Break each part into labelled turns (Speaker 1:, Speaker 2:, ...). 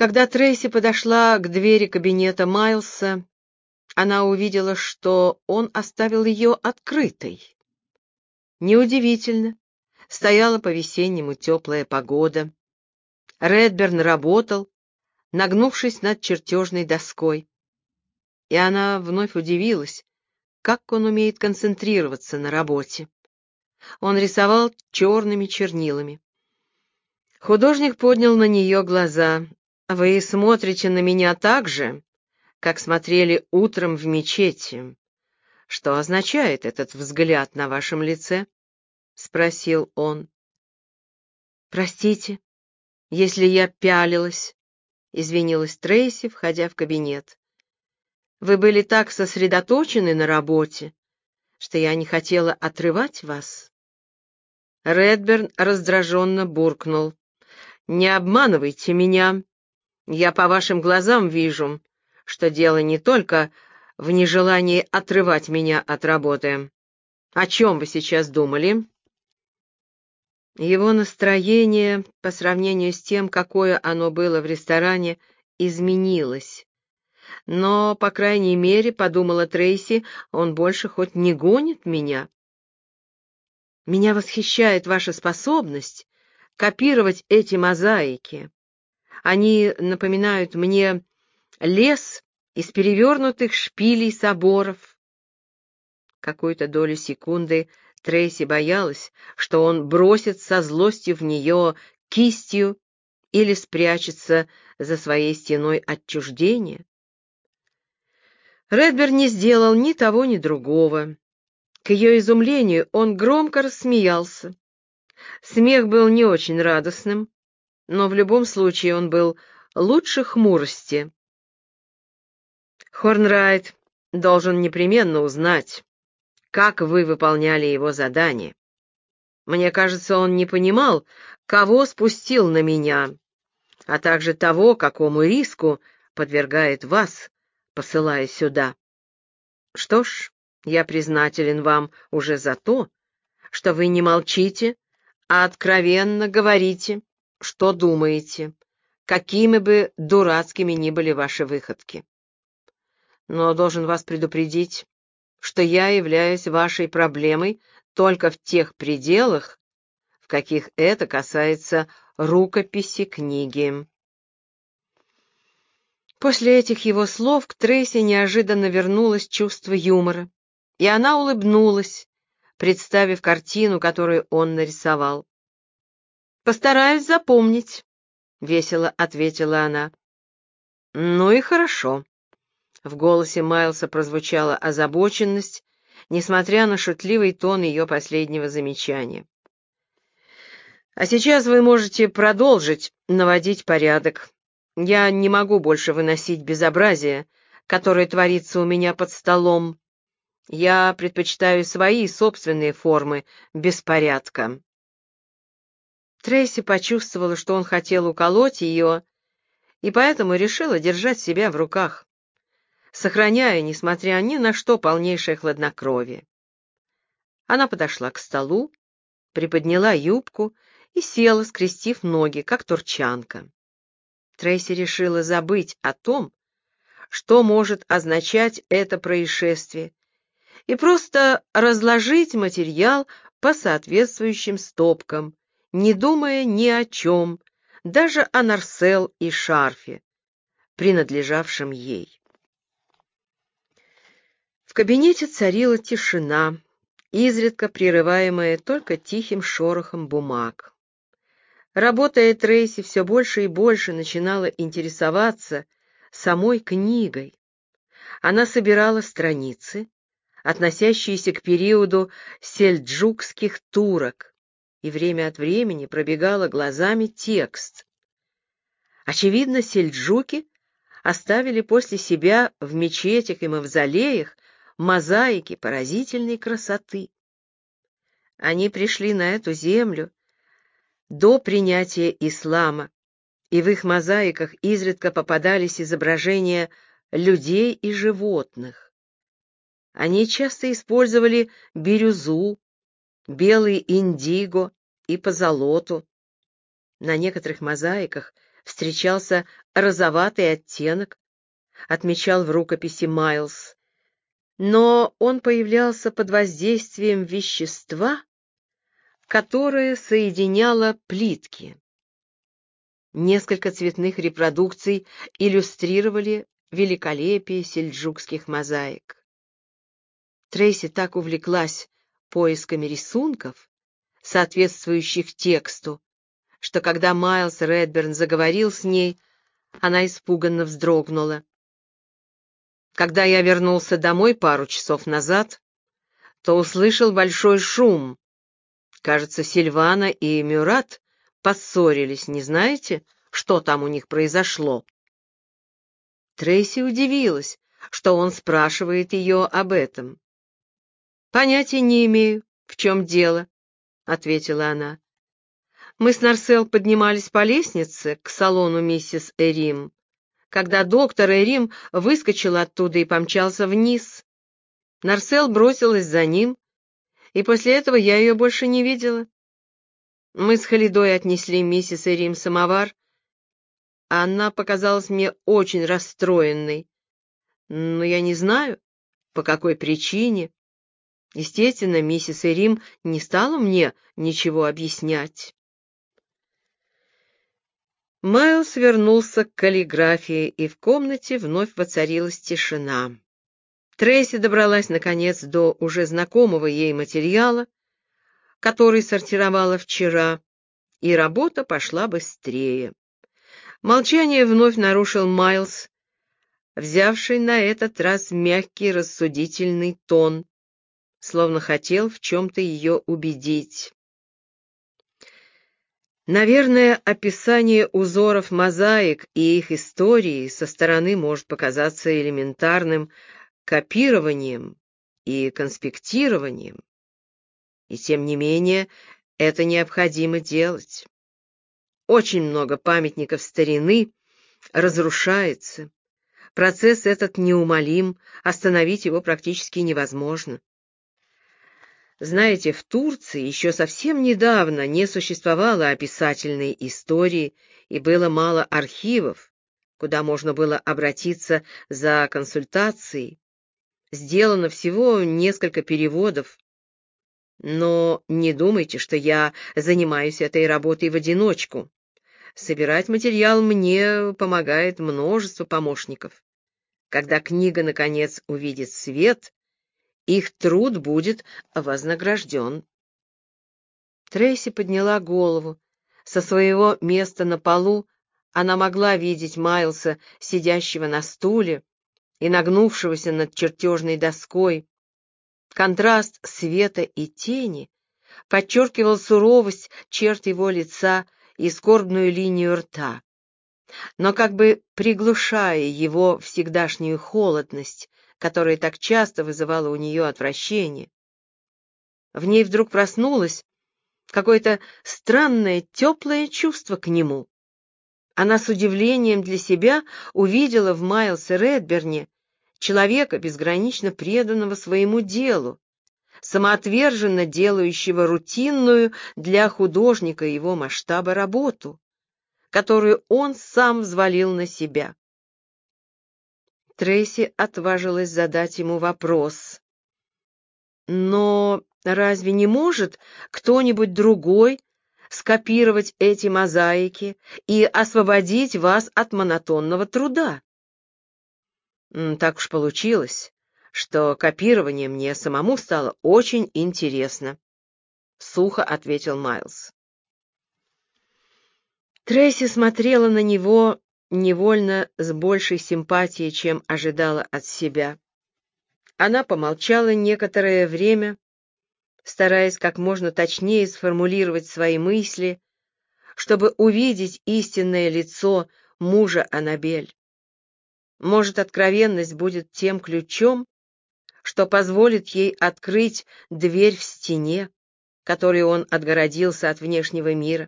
Speaker 1: Когда Трейси подошла к двери кабинета Майлса, она увидела, что он оставил ее открытой. Неудивительно, стояла по-весеннему теплая погода. Редберн работал, нагнувшись над чертежной доской, и она вновь удивилась, как он умеет концентрироваться на работе. Он рисовал черными чернилами. Художник поднял на нее глаза. «Вы смотрите на меня так же, как смотрели утром в мечети. Что означает этот взгляд на вашем лице?» — спросил он. «Простите, если я пялилась», — извинилась Трейси, входя в кабинет. «Вы были так сосредоточены на работе, что я не хотела отрывать вас». Редберн раздраженно буркнул. «Не обманывайте меня. Я по вашим глазам вижу, что дело не только в нежелании отрывать меня от работы. О чем вы сейчас думали?» Его настроение, по сравнению с тем, какое оно было в ресторане, изменилось. Но, по крайней мере, подумала Трейси, он больше хоть не гонит меня. «Меня восхищает ваша способность копировать эти мозаики. Они напоминают мне лес из перевернутых шпилей соборов». Какую-то долю секунды Трейси боялась, что он бросит со злостью в нее кистью или спрячется за своей стеной отчуждения. Редберн не сделал ни того, ни другого. К ее изумлению он громко рассмеялся. Смех был не очень радостным, но в любом случае он был лучше хмурости. «Хорнрайт должен непременно узнать, как вы выполняли его задание. Мне кажется, он не понимал, кого спустил на меня, а также того, какому риску подвергает вас, посылая сюда. Что ж, я признателен вам уже за то, что вы не молчите, а откровенно говорите, что думаете, какими бы дурацкими ни были ваши выходки. Но должен вас предупредить, что я являюсь вашей проблемой только в тех пределах, в каких это касается рукописи книги». После этих его слов к Трейси неожиданно вернулось чувство юмора, и она улыбнулась, представив картину, которую он нарисовал. «Постараюсь запомнить», — весело ответила она. «Ну и хорошо». В голосе Майлса прозвучала озабоченность, несмотря на шутливый тон ее последнего замечания. «А сейчас вы можете продолжить наводить порядок. Я не могу больше выносить безобразие, которое творится у меня под столом. Я предпочитаю свои собственные формы беспорядка». Трейси почувствовала, что он хотел уколоть ее, и поэтому решила держать себя в руках, сохраняя, несмотря ни на что, полнейшее хладнокровие. Она подошла к столу, приподняла юбку и села, скрестив ноги, как турчанка. Трейси решила забыть о том, что может означать это происшествие, и просто разложить материал по соответствующим стопкам, не думая ни о чем, даже о Нарсел и шарфе, принадлежавшем ей. В кабинете царила тишина, изредка прерываемая только тихим шорохом бумаг. Работая, Трейси все больше и больше начинала интересоваться самой книгой. Она собирала страницы, относящиеся к периоду сельджукских турок, и время от времени пробегала глазами текст. Очевидно, сельджуки оставили после себя в мечетях и мавзолеях мозаики поразительной красоты. Они пришли на эту землю до принятия ислама, и в их мозаиках изредка попадались изображения людей и животных. Они часто использовали бирюзу, белый индиго и позолоту. На некоторых мозаиках встречался розоватый оттенок, отмечал в рукописи Майлз, но он появлялся под воздействием вещества, которое соединяло плитки. Несколько цветных репродукций иллюстрировали великолепие сельджукских мозаик. Трейси так увлеклась поисками рисунков, соответствующих тексту, что когда Майлз Редберн заговорил с ней, она испуганно вздрогнула. Когда я вернулся домой пару часов назад, то услышал большой шум. Кажется, Сильвана и Мюрат поссорились, не знаете, что там у них произошло? Трейси удивилась, что он спрашивает ее об этом. «Понятия не имею, в чем дело», — ответила она. «Мы с Нарсел поднимались по лестнице к салону миссис Эрим, когда доктор Эрим выскочил оттуда и помчался вниз. Нарсел бросилась за ним, и после этого я ее больше не видела. Мы с Халидой отнесли миссис Эрим самовар, а она показалась мне очень расстроенной. Но я не знаю, по какой причине. Естественно, миссис Эрим не стала мне ничего объяснять». Майлз вернулся к каллиграфии, и в комнате вновь воцарилась тишина. Трейси добралась, наконец, до уже знакомого ей материала, который сортировала вчера, и работа пошла быстрее. Молчание вновь нарушил Майлз, взявший на этот раз мягкий рассудительный тон, словно хотел в чем-то ее убедить. Наверное, описание узоров мозаик и их истории со стороны может показаться элементарным копированием и конспектированием, и тем не менее это необходимо делать. Очень много памятников старины разрушается. Процесс этот неумолим, остановить его практически невозможно. Знаете, в Турции еще совсем недавно не существовало описательной истории и было мало архивов, куда можно было обратиться за консультацией. Сделано всего несколько переводов. Но не думайте, что я занимаюсь этой работой в одиночку. Собирать материал мне помогает множество помощников. Когда книга, наконец, увидит свет, их труд будет вознагражден. Трейси подняла голову. Со своего места на полу она могла видеть Майлса, сидящего на стуле и нагнувшегося над чертежной доской. Контраст света и тени подчеркивал суровость черт его лица и скорбную линию рта, но как бы приглушая его всегдашнюю холодность, которая так часто вызывала у нее отвращение. В ней вдруг проснулось какое-то странное теплое чувство к нему. Она с удивлением для себя увидела в Майлсе Редберне человека, безгранично преданного своему делу, самоотверженно делающего рутинную для художника его масштаба работу, которую он сам взвалил на себя. Трейси отважилась задать ему вопрос. «Но разве не может кто-нибудь другой скопировать эти мозаики и освободить вас от монотонного труда?» «Так уж получилось, что копирование мне самому стало очень интересно», — сухо ответил Майлз. Трейси смотрела на него невольно с большей симпатией, чем ожидала от себя. Она помолчала некоторое время, стараясь как можно точнее сформулировать свои мысли, чтобы увидеть истинное лицо мужа Аннабель. Может, откровенность будет тем ключом, что позволит ей открыть дверь в стене, которой он отгородился от внешнего мира.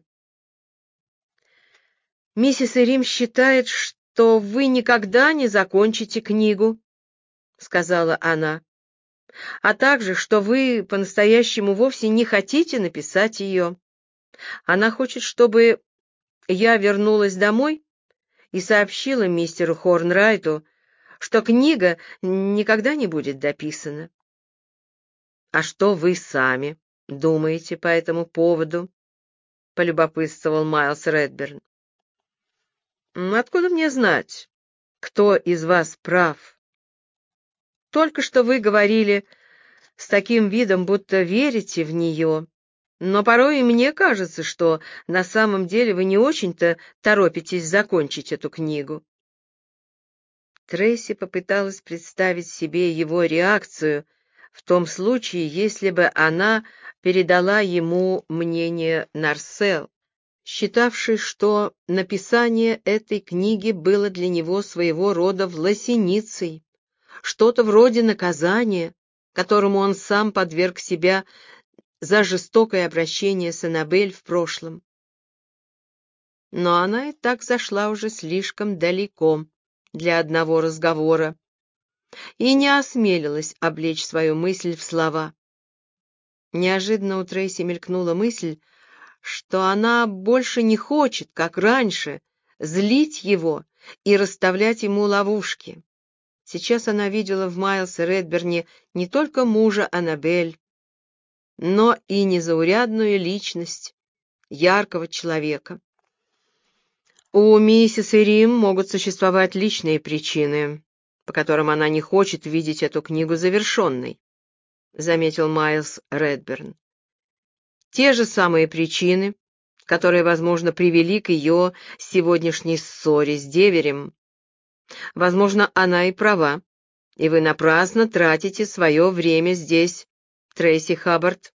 Speaker 1: «Миссис Эрим считает, что вы никогда не закончите книгу», — сказала она, «а также, что вы по-настоящему вовсе не хотите написать ее. Она хочет, чтобы я вернулась домой и сообщила мистеру Хорнрайту, что книга никогда не будет дописана. «А что вы сами думаете по этому поводу?» — полюбопытствовал Майлз Редберн. «Откуда мне знать, кто из вас прав? Только что вы говорили с таким видом, будто верите в нее, но порой и мне кажется, что на самом деле вы не очень-то торопитесь закончить эту книгу». Трейси попыталась представить себе его реакцию в том случае, если бы она передала ему мнение Нарсел, считавший, что написание этой книги было для него своего рода власеницей, что-то вроде наказания, которому он сам подверг себя за жестокое обращение с Аннабель в прошлом. Но она и так зашла уже слишком далеко для одного разговора и не осмелилась облечь свою мысль в слова. Неожиданно у Трейси мелькнула мысль, что она больше не хочет, как раньше, злить его и расставлять ему ловушки. Сейчас она видела в Майлсе Редберне не только мужа Аннабель, но и незаурядную личность, яркого человека. У миссис Ирим могут существовать личные причины, по которым она не хочет видеть эту книгу завершенной, заметил Майлз Редберн. Те же самые причины, которые, возможно, привели к ее сегодняшней ссоре с деверем. Возможно, она и права, и вы напрасно тратите свое время здесь, Трейси Хаббард.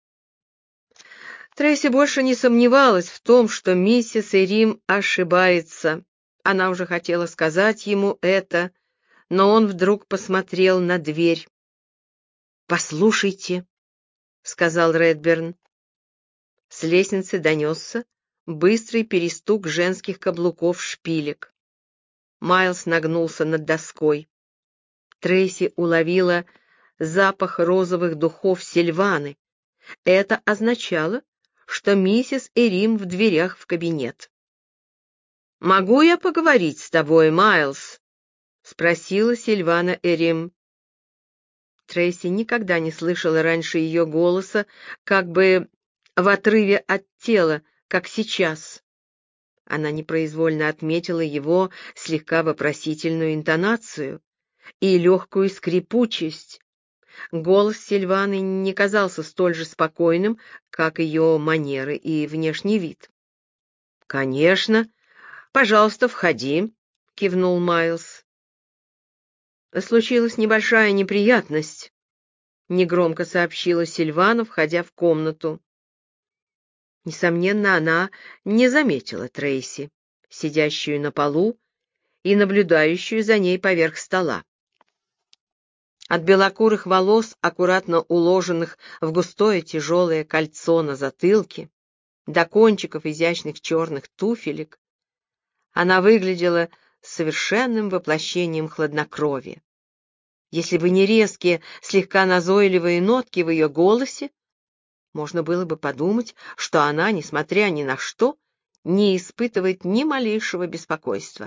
Speaker 1: Трейси больше не сомневалась в том, что миссис Ирим ошибается. Она уже хотела сказать ему это, но он вдруг посмотрел на дверь. «Послушайте», — сказал Редберн. С лестницы донесся быстрый перестук женских каблуков шпилек. Майлз нагнулся над доской. Трейси уловила запах розовых духов Сильваны. Это означало, что миссис Эрим в дверях в кабинет. «Могу я поговорить с тобой, Майлз?» — спросила Сильвана Эрим. Трейси никогда не слышала раньше ее голоса, как бы в отрыве от тела, как сейчас. Она непроизвольно отметила его слегка вопросительную интонацию и легкую скрипучесть. Голос Сильваны не казался столь же спокойным, как ее манеры и внешний вид. «Конечно. Пожалуйста, входи», — кивнул Майлз. «Случилась небольшая неприятность», — негромко сообщила Сильвана, входя в комнату. Несомненно, она не заметила Трейси, сидящую на полу и наблюдающую за ней поверх стола. От белокурых волос, аккуратно уложенных в густое тяжелое кольцо на затылке, до кончиков изящных черных туфелек, она выглядела совершенным воплощением хладнокровия. Если бы не резкие, слегка назойливые нотки в ее голосе, можно было бы подумать, что она, несмотря ни на что, не испытывает ни малейшего беспокойства.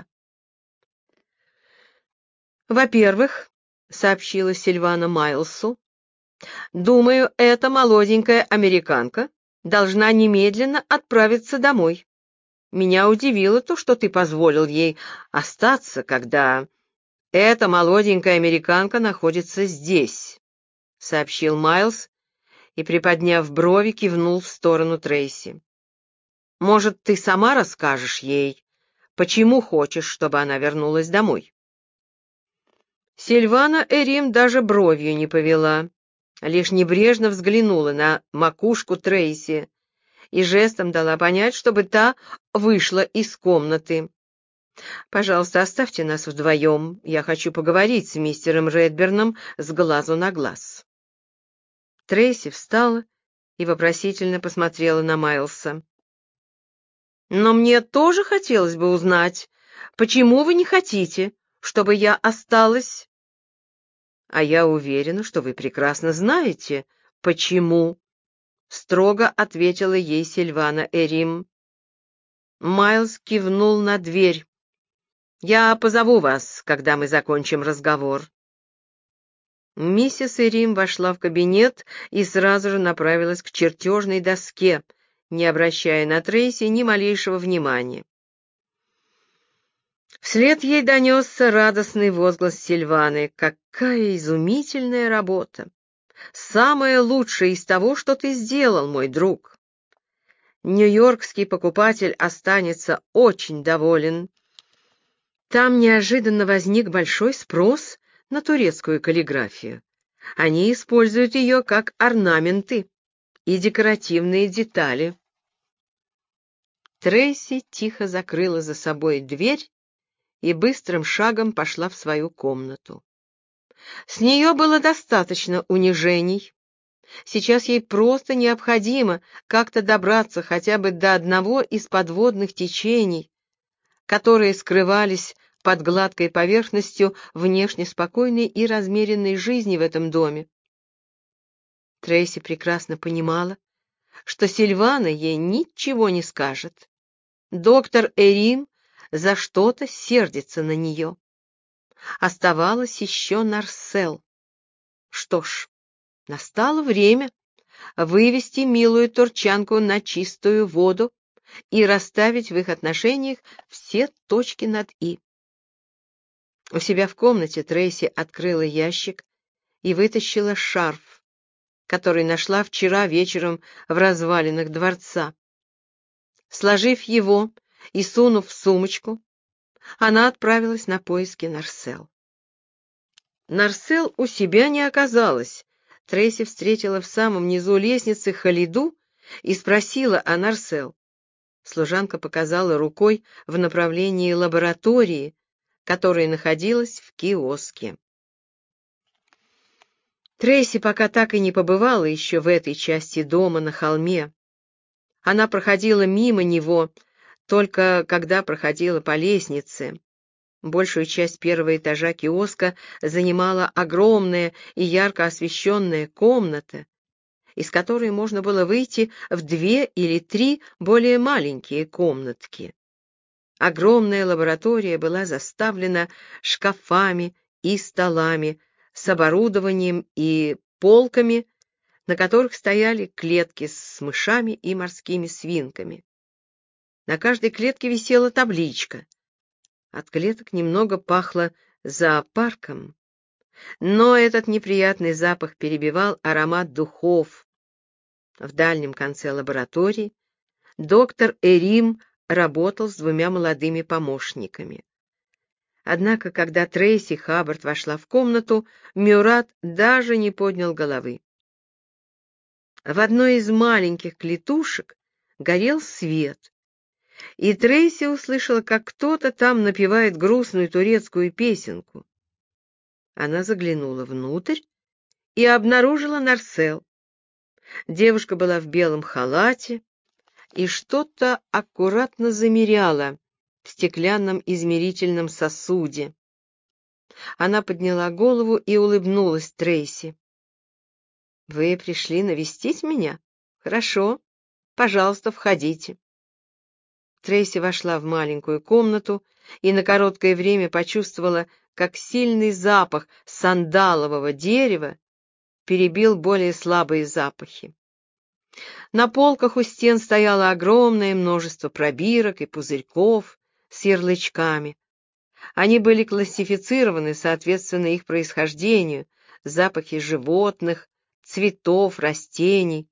Speaker 1: «Во-первых, — сообщила Сильвана Майлсу, — думаю, эта молоденькая американка должна немедленно отправиться домой. Меня удивило то, что ты позволил ей остаться, когда эта молоденькая американка находится здесь, — сообщил Майлз и, приподняв брови, кивнул в сторону Трейси. «Может, ты сама расскажешь ей, почему хочешь, чтобы она вернулась домой?» Сильвана Эрим даже бровью не повела, лишь небрежно взглянула на макушку Трейси и жестом дала понять, чтобы та вышла из комнаты. «Пожалуйста, оставьте нас вдвоем. Я хочу поговорить с мистером Редберном с глазу на глаз». Трейси встала и вопросительно посмотрела на Майлса. «Но мне тоже хотелось бы узнать, почему вы не хотите, чтобы я осталась?» «А я уверена, что вы прекрасно знаете, почему», — строго ответила ей Сильвана Эрим. Майлз кивнул на дверь, Я позову вас, когда мы закончим разговор». Миссис Ирим вошла в кабинет и сразу же направилась к чертежной доске, не обращая на Трейси ни малейшего внимания. Вслед ей донесся радостный возглас Сильваны. «Какая изумительная работа! Самое лучшее из того, что ты сделал, мой друг! Нью-Йоркский покупатель останется очень доволен. Там неожиданно возник большой спрос на турецкую каллиграфию. Они используют ее как орнаменты и декоративные детали». Трейси тихо закрыла за собой дверь и быстрым шагом пошла в свою комнату. С нее было достаточно унижений. Сейчас ей просто необходимо как-то добраться хотя бы до одного из подводных течений, которые скрывались под гладкой поверхностью внешне спокойной и размеренной жизни в этом доме. Трейси прекрасно понимала, что Сильвана ей ничего не скажет. Доктор Эрим за что-то сердится на нее. Оставалось еще Нарсел. Что ж, настало время вывести милую турчанку на чистую воду и расставить в их отношениях все точки над «и». У себя в комнате Трейси открыла ящик и вытащила шарф, который нашла вчера вечером в развалинах дворца. Сложив его и сунув в сумочку, она отправилась на поиски Нарсел. Нарсел у себя не оказалось. Трейси встретила в самом низу лестницы Халиду и спросила о Нарсел. Служанка показала рукой в направлении лаборатории, которая находилась в киоске. Трейси пока так и не побывала еще в этой части дома на холме. Она проходила мимо него, только когда проходила по лестнице. Большую часть первого этажа киоска занимала огромная и ярко освещенная комната, из которой можно было выйти в 2 или 3 более маленькие комнатки. Огромная лаборатория была заставлена шкафами и столами с оборудованием и полками, на которых стояли клетки с мышами и морскими свинками. На каждой клетке висела табличка. От клеток немного пахло зоопарком, но этот неприятный запах перебивал аромат духов. В дальнем конце лаборатории доктор Эрим работал с 2 молодыми помощниками. Однако, когда Трейси Хаббард вошла в комнату, Мюрат даже не поднял головы. В одной из маленьких клетушек горел свет, и Трейси услышала, как кто-то там напевает грустную турецкую песенку. Она заглянула внутрь и обнаружила Нарсел. Девушка была в белом халате и что-то аккуратно замеряла в стеклянном измерительном сосуде. Она подняла голову и улыбнулась Трейси. «Вы пришли навестить меня? Хорошо. Пожалуйста, входите». Трейси вошла в маленькую комнату и на короткое время почувствовала, как сильный запах сандалового дерева перебил более слабые запахи. На полках у стен стояло огромное множество пробирок и пузырьков с ярлычками. Они были классифицированы соответственно их происхождению: запахи животных, цветов, растений.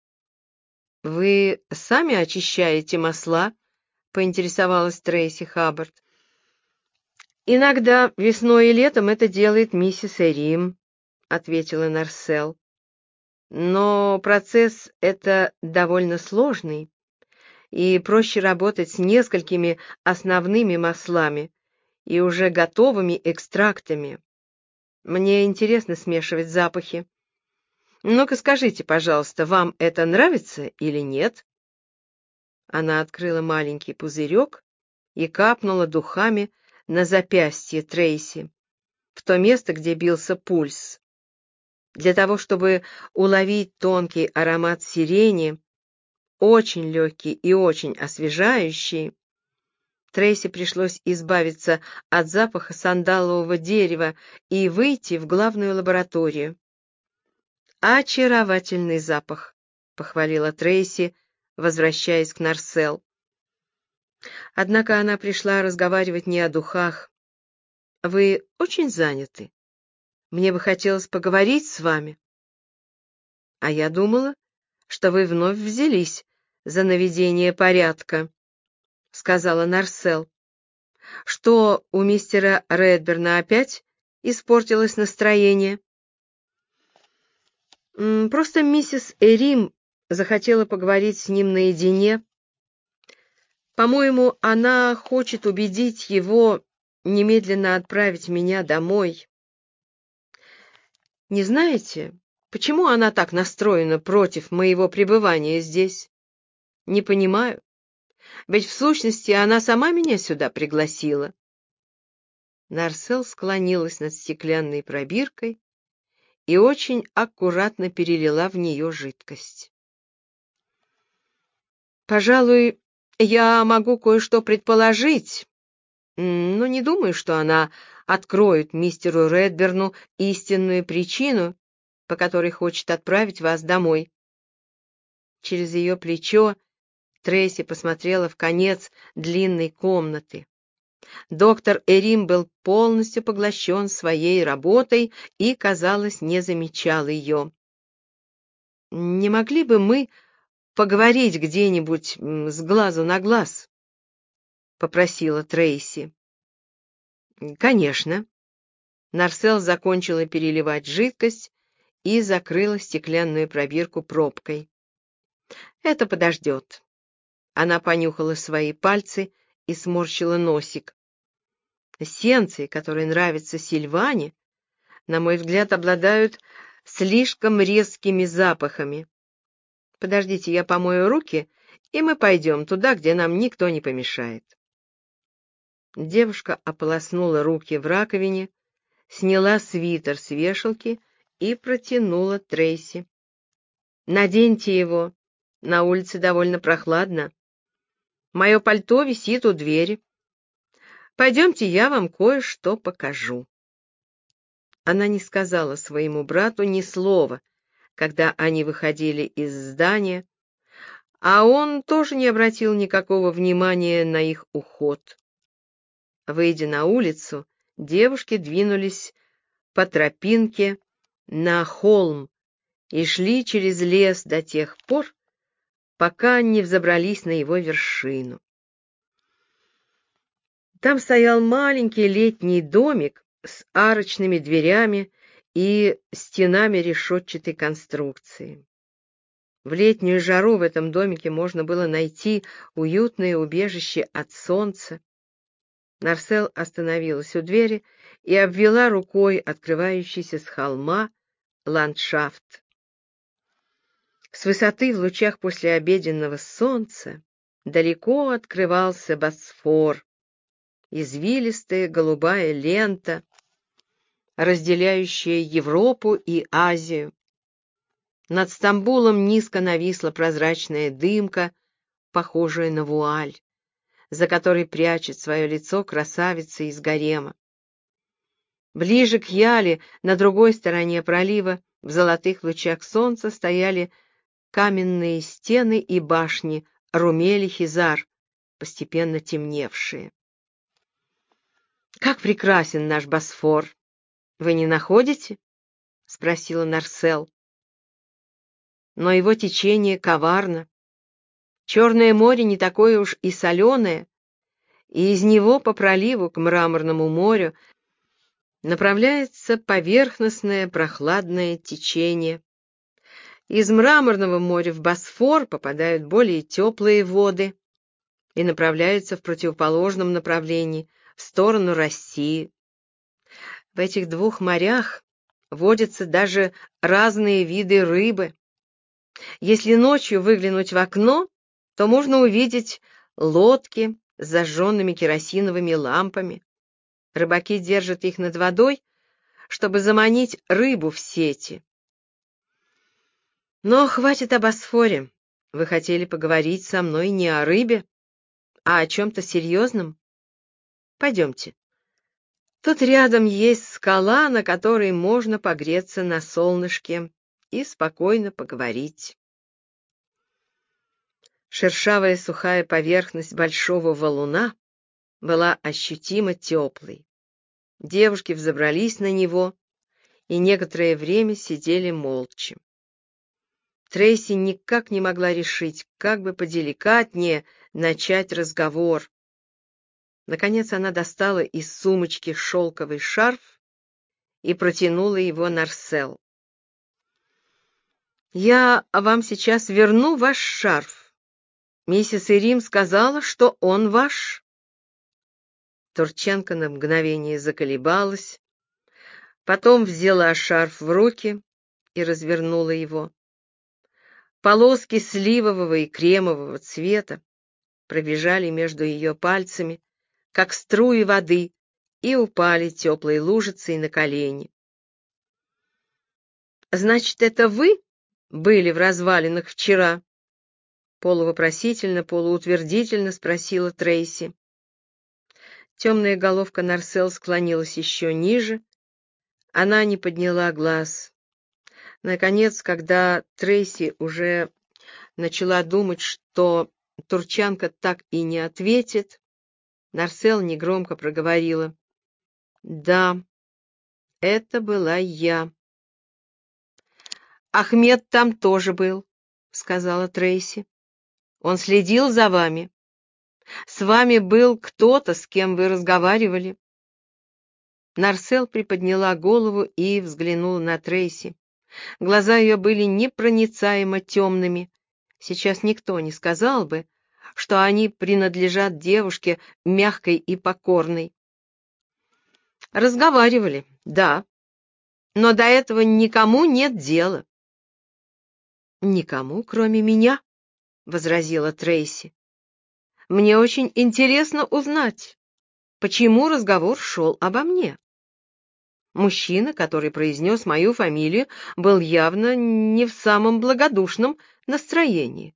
Speaker 1: «Вы сами очищаете масла?» — поинтересовалась Трейси Хаббард. «Иногда весной и летом это делает миссис Эрим», — ответила Нарсел. «Но процесс это довольно сложный, и проще работать с несколькими основными маслами и уже готовыми экстрактами. Мне интересно смешивать запахи. Ну-ка скажите, пожалуйста, вам это нравится или нет?» Она открыла маленький пузырек и капнула духами на запястье Трейси, в то место, где бился пульс. Для того, чтобы уловить тонкий аромат сирени, очень легкий и очень освежающий, Трейси пришлось избавиться от запаха сандалового дерева и выйти в главную лабораторию. «Очаровательный запах», — похвалила Трейси, возвращаясь к Нарсел. Однако она пришла разговаривать не о духах. «Вы очень заняты. Мне бы хотелось поговорить с вами». «А я думала, что вы вновь взялись за наведение порядка», — сказала Нарсел. «Что, у мистера Редберна опять испортилось настроение?» Просто миссис Эрим захотела поговорить с ним наедине. По-моему, она хочет убедить его немедленно отправить меня домой. Не знаете, почему она так настроена против моего пребывания здесь? Не понимаю. Ведь в сущности она сама меня сюда пригласила. Нарсел склонилась над стеклянной пробиркой и очень аккуратно перелила в нее жидкость. «Пожалуй, я могу кое-что предположить, но не думаю, что она откроет мистеру Редберну истинную причину, по которой хочет отправить вас домой». Через ее плечо Трейси посмотрела в конец длинной комнаты. Доктор Эрим был полностью поглощен своей работой и, казалось, не замечал ее. «Не могли бы мы поговорить где-нибудь с глазу на глаз?» — попросила Трейси. «Конечно». Нарсел закончила переливать жидкость и закрыла стеклянную пробирку пробкой. «Это подождет». Она понюхала свои пальцы и сморщила носик. Эссенции, которые нравятся Сильване, на мой взгляд, обладают слишком резкими запахами. Подождите, я помою руки, и мы пойдем туда, где нам никто не помешает. Девушка ополоснула руки в раковине, сняла свитер с вешалки и протянула Трейси. «Наденьте его. На улице довольно прохладно. Мое пальто висит у двери. Пойдемте, я вам кое-что покажу». Она не сказала своему брату ни слова, когда они выходили из здания, а он тоже не обратил никакого внимания на их уход. Выйдя на улицу, девушки двинулись по тропинке на холм и шли через лес до тех пор, пока не взобрались на его вершину. Там стоял маленький летний домик с арочными дверями и стенами решетчатой конструкции. В летнюю жару в этом домике можно было найти уютное убежище от солнца. Нарсел остановилась у двери и обвела рукой открывающийся с холма ландшафт. С высоты в лучах послеобеденного солнца далеко открывался Босфор, извилистая голубая лента, разделяющая Европу и Азию. Над Стамбулом низко нависла прозрачная дымка, похожая на вуаль, за которой прячет свое лицо красавица из гарема. Ближе к Яле, на другой стороне пролива, в золотых лучах солнца стояли каменные стены и башни Румели-Хизар, постепенно темневшие. «Как прекрасен наш Босфор! Вы не находите?» — спросила Нарсел. «Но его течение коварно. Черное море не такое уж и соленое, и из него по проливу к Мраморному морю направляется поверхностное прохладное течение. Из Мраморного моря в Босфор попадают более теплые воды и направляются в противоположном направлении, в сторону России. В этих двух морях водятся даже разные виды рыбы. Если ночью выглянуть в окно, то можно увидеть лодки с зажженными керосиновыми лампами. Рыбаки держат их над водой, чтобы заманить рыбу в сети. Но хватит о Босфоре. Вы хотели поговорить со мной не о рыбе, а о чем-то серьезном. Пойдемте. Тут рядом есть скала, на которой можно погреться на солнышке и спокойно поговорить. Шершавая сухая поверхность большого валуна была ощутимо теплой. Девушки взобрались на него и некоторое время сидели молча. Трейси никак не могла решить, как бы поделикатнее начать разговор. Наконец она достала из сумочки шелковый шарф и протянула его Нарсел. «Я вам сейчас верну ваш шарф. Миссис Ирим сказала, что он ваш». Турченко на мгновение заколебалась, потом взяла шарф в руки и развернула его. Полоски сливового и кремового цвета пробежали между ее пальцами, как струи воды, и упали теплой лужицей на колени. «Значит, это вы были в развалинах вчера?» Полувопросительно, полуутвердительно спросила Трейси. Темная головка Нарсел склонилась еще ниже. Она не подняла глаз. Наконец, когда Трейси уже начала думать, что турчанка так и не ответит, Нарсел негромко проговорила: «Да, это была я». «Ахмед там тоже был», — сказала Трейси. «Он следил за вами. С вами был кто-то, с кем вы разговаривали». Нарсел приподняла голову и взглянула на Трейси. Глаза ее были непроницаемо темными. Сейчас никто не сказал бы, что они принадлежат девушке мягкой и покорной. «Разговаривали, да, но до этого никому нет дела». «Никому, кроме меня», — возразила Трейси. «Мне очень интересно узнать, почему разговор шел обо мне. Мужчина, который произнес мою фамилию, был явно не в самом благодушном настроении».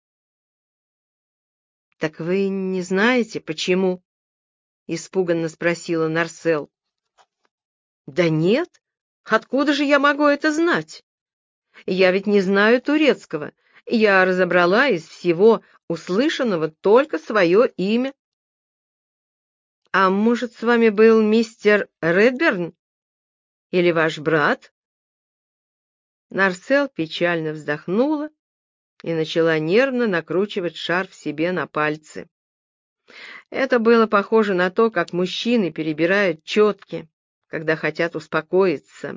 Speaker 1: «Так вы не знаете, почему?» — испуганно спросила Нарсел. «Да нет, откуда же я могу это знать? Я ведь не знаю турецкого. Я разобрала из всего услышанного только свое имя». «А может, с вами был мистер Редберн? Или ваш брат?» Нарсел печально вздохнула и начала нервно накручивать шарф себе на пальцы. Это было похоже на то, как мужчины перебирают четки, когда хотят успокоиться.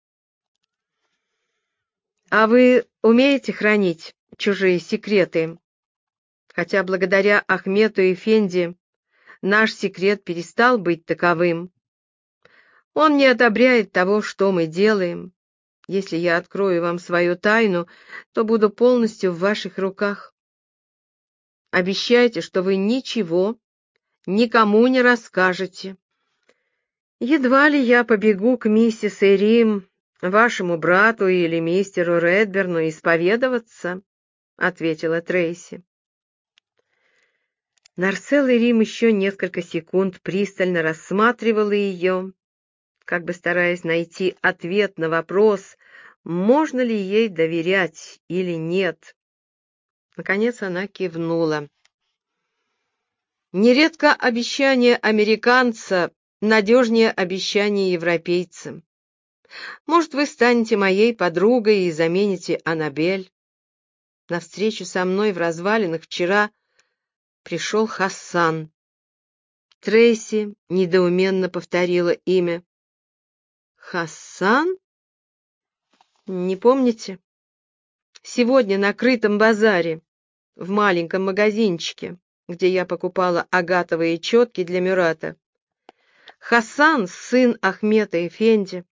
Speaker 1: «А вы умеете хранить чужие секреты? Хотя благодаря Ахмету Эфенди наш секрет перестал быть таковым. Он не одобряет того, что мы делаем. Если я открою вам свою тайну, то буду полностью в ваших руках. Обещайте, что вы ничего никому не расскажете». «Едва ли я побегу к миссис Эрим, вашему брату или мистеру Редберну исповедоваться», — ответила Трейси. Нарсел Эрим еще несколько секунд пристально рассматривала ее, как бы стараясь найти ответ на вопрос, можно ли ей доверять или нет. Наконец она кивнула. «Нередко обещание американца надежнее обещания европейца. Может, вы станете моей подругой и замените Аннабель. На встречу со мной в развалинах вчера пришел Хасан». Трейси недоуменно повторила имя. «Хасан? Не помните? Сегодня на крытом базаре, в маленьком магазинчике, где я покупала агатовые четки для Мюрата. Хасан — сын Ахмета Эфенди.